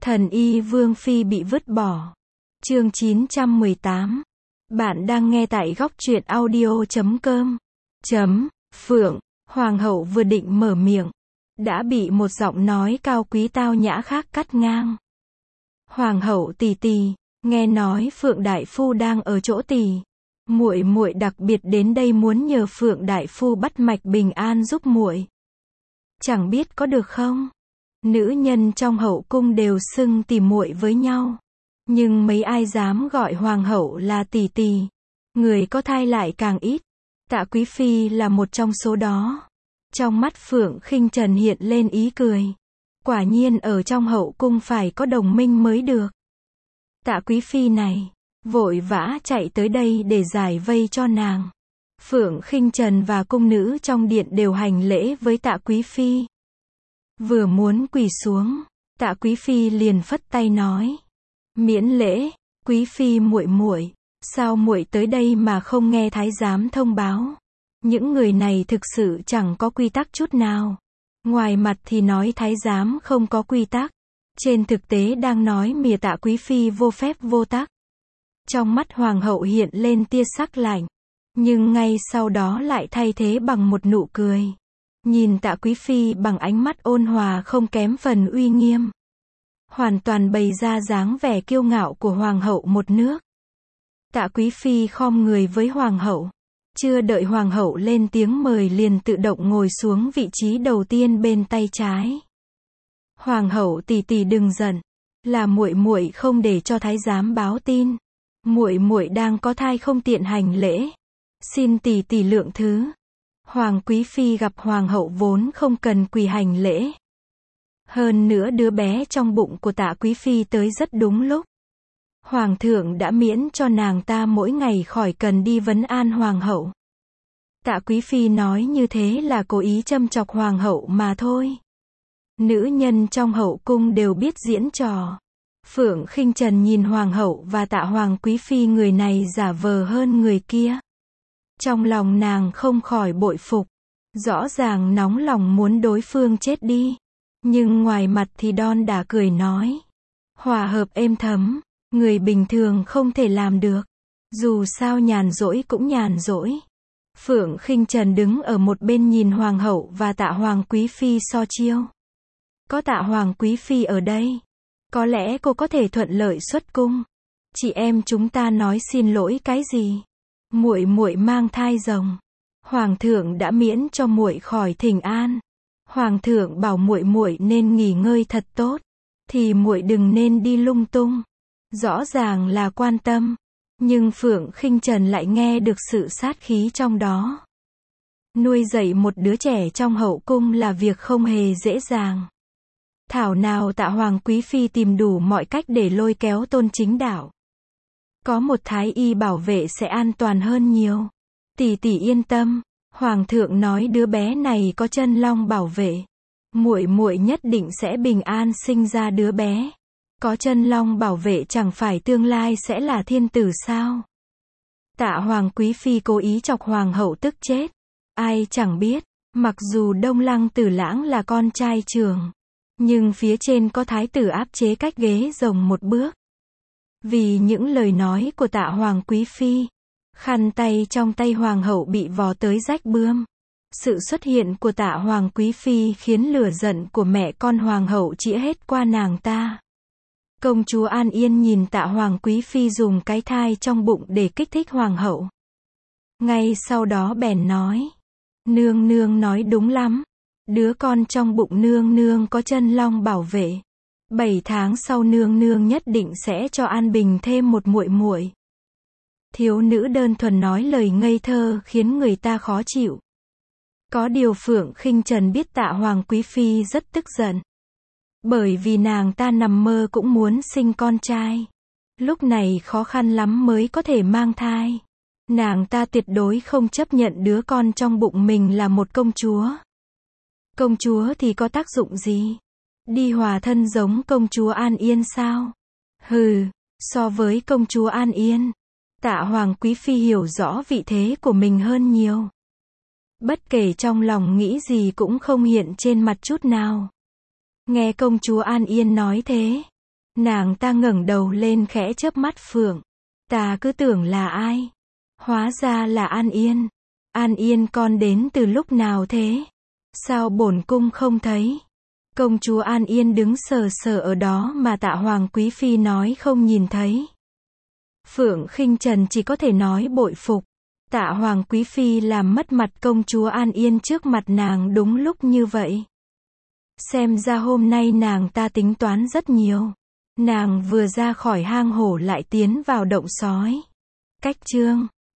Thần y Vương Phi bị vứt bỏ. Chương 918. Bạn đang nghe tại góc truyện audio.com. Phượng, Hoàng hậu vừa định mở miệng, đã bị một giọng nói cao quý tao nhã khác cắt ngang. Hoàng hậu tỷ tỷ, nghe nói Phượng đại phu đang ở chỗ tỷ. Muội muội đặc biệt đến đây muốn nhờ Phượng đại phu bắt mạch bình an giúp muội. Chẳng biết có được không? Nữ nhân trong hậu cung đều xưng tỉ muội với nhau, nhưng mấy ai dám gọi hoàng hậu là tỷ tỷ. Người có thai lại càng ít. Tạ Quý Phi là một trong số đó. Trong mắt Phượng Khinh Trần hiện lên ý cười. Quả nhiên ở trong hậu cung phải có đồng minh mới được. Tạ Quý Phi này, vội vã chạy tới đây để giải vây cho nàng. Phượng Khinh Trần và cung nữ trong điện đều hành lễ với Tạ Quý Phi. Vừa muốn quỳ xuống, Tạ Quý Phi liền phất tay nói: "Miễn lễ, Quý Phi muội muội, sao muội tới đây mà không nghe thái giám thông báo? Những người này thực sự chẳng có quy tắc chút nào. Ngoài mặt thì nói thái giám không có quy tắc, trên thực tế đang nói mỉa Tạ Quý Phi vô phép vô tắc." Trong mắt hoàng hậu hiện lên tia sắc lạnh, nhưng ngay sau đó lại thay thế bằng một nụ cười. Nhìn Tạ Quý Phi bằng ánh mắt ôn hòa không kém phần uy nghiêm, hoàn toàn bày ra dáng vẻ kiêu ngạo của hoàng hậu một nước. Tạ Quý Phi khom người với hoàng hậu, chưa đợi hoàng hậu lên tiếng mời liền tự động ngồi xuống vị trí đầu tiên bên tay trái. "Hoàng hậu tỷ tỷ đừng giận, là muội muội không để cho thái giám báo tin. Muội muội đang có thai không tiện hành lễ, xin tỷ tỷ lượng thứ." Hoàng Quý Phi gặp hoàng hậu vốn không cần quỳ hành lễ. Hơn nữa đứa bé trong bụng của Tạ Quý Phi tới rất đúng lúc. Hoàng thượng đã miễn cho nàng ta mỗi ngày khỏi cần đi vấn an hoàng hậu. Tạ Quý Phi nói như thế là cố ý châm chọc hoàng hậu mà thôi. Nữ nhân trong hậu cung đều biết diễn trò. Phượng Khinh Trần nhìn hoàng hậu và Tạ Hoàng Quý Phi người này giả vờ hơn người kia. Trong lòng nàng không khỏi bội phục. Rõ ràng nóng lòng muốn đối phương chết đi, nhưng ngoài mặt thì đon đả cười nói: "Hòa hợp êm thấm, người bình thường không thể làm được. Dù sao nhàn rỗi cũng nhàn rỗi." Phượng Khinh Trần đứng ở một bên nhìn hoàng hậu và Tạ Hoàng Quý Phi so chiêu. Có Tạ Hoàng Quý Phi ở đây, có lẽ cô có thể thuận lợi xuất cung. "Chị em chúng ta nói xin lỗi cái gì? Muội muội mang thai rồng. Hoàng thượng đã miễn cho muội khỏi thỉnh an. Hoàng thượng bảo muội muội nên nghỉ ngơi thật tốt, thì muội đừng nên đi lung tung." Rõ ràng là quan tâm, nhưng Phượng Khinh Trần lại nghe được sự sát khí trong đó. Nuôi dạy một đứa trẻ trong hậu cung là việc không hề dễ dàng. Thảo nào Tạ Hoàng Quý Phi tìm đủ mọi cách để lôi kéo Tôn Chính Đạo. Có một thái y bảo vệ sẽ an toàn hơn nhiều. "Tỷ tỷ yên tâm, hoàng thượng nói đứa bé này có chân long bảo vệ, muội muội nhất định sẽ bình an sinh ra đứa bé. Có chân long bảo vệ chẳng phải tương lai sẽ là thiên tử sao?" Tạ Hoàng Quý Phi cố ý chọc hoàng hậu tức chết. Ai chẳng biết, mặc dù Đông Lăng Tử Lãng là con trai trưởng, nhưng phía trên có thái tử áp chế cách ghế rồng một bước. Vì những lời nói của Tạ Hoàng Quý Phi, khăn tay trong tay hoàng hậu bị vò tới rách bươm. Sự xuất hiện của Tạ Hoàng Quý Phi khiến lửa giận của mẹ con hoàng hậu chĩa hết qua nàng ta. Công chúa An Yên nhìn Tạ Hoàng Quý Phi dùng cái thai trong bụng để kích thích hoàng hậu. Ngay sau đó bèn nói: "Nương nương nói đúng lắm. Đứa con trong bụng nương nương có chân long bảo vệ. 7 tháng sau nương nương nhất định sẽ cho An Bình thêm một muội muội." Thiếu nữ đơn thuần nói lời ngây thơ khiến người ta khó chịu. Có điều Phượng Khinh Trần biết Tạ Hoàng Quý Phi rất tức giận. Bởi vì nàng ta nằm mơ cũng muốn sinh con trai. Lúc này khó khăn lắm mới có thể mang thai. Nàng ta tuyệt đối không chấp nhận đứa con trong bụng mình là một công chúa. Công chúa thì có tác dụng gì? Đi hòa thân giống công chúa An Yên sao? Hừ, so với công chúa An Yên, Tạ Hoàng Quý Phi hiểu rõ vị thế của mình hơn nhiều. Bất kể trong lòng nghĩ gì cũng không hiện trên mặt chút nào. Nghe công chúa An Yên nói thế, Nàng ta ngẩng đầu lên khẽ chớp mắt Phượng. Ta cứ tưởng là ai? Hóa ra là An Yên. An Yên con đến từ lúc nào thế? Sao bổn cung không thấy? Công chúa An Yên đứng sờ sờ ở đó mà Tạ Hoàng Quý Phi nói không nhìn thấy. Phượng Khinh Trần chỉ có thể nói bội phục. Tạ Hoàng Quý Phi làm mất mặt công chúa An Yên trước mặt nàng đúng lúc như vậy. Xem ra hôm nay nàng ta tính toán rất nhiều. Nàng vừa ra khỏi hang hổ lại tiến vào động sói. Cách chương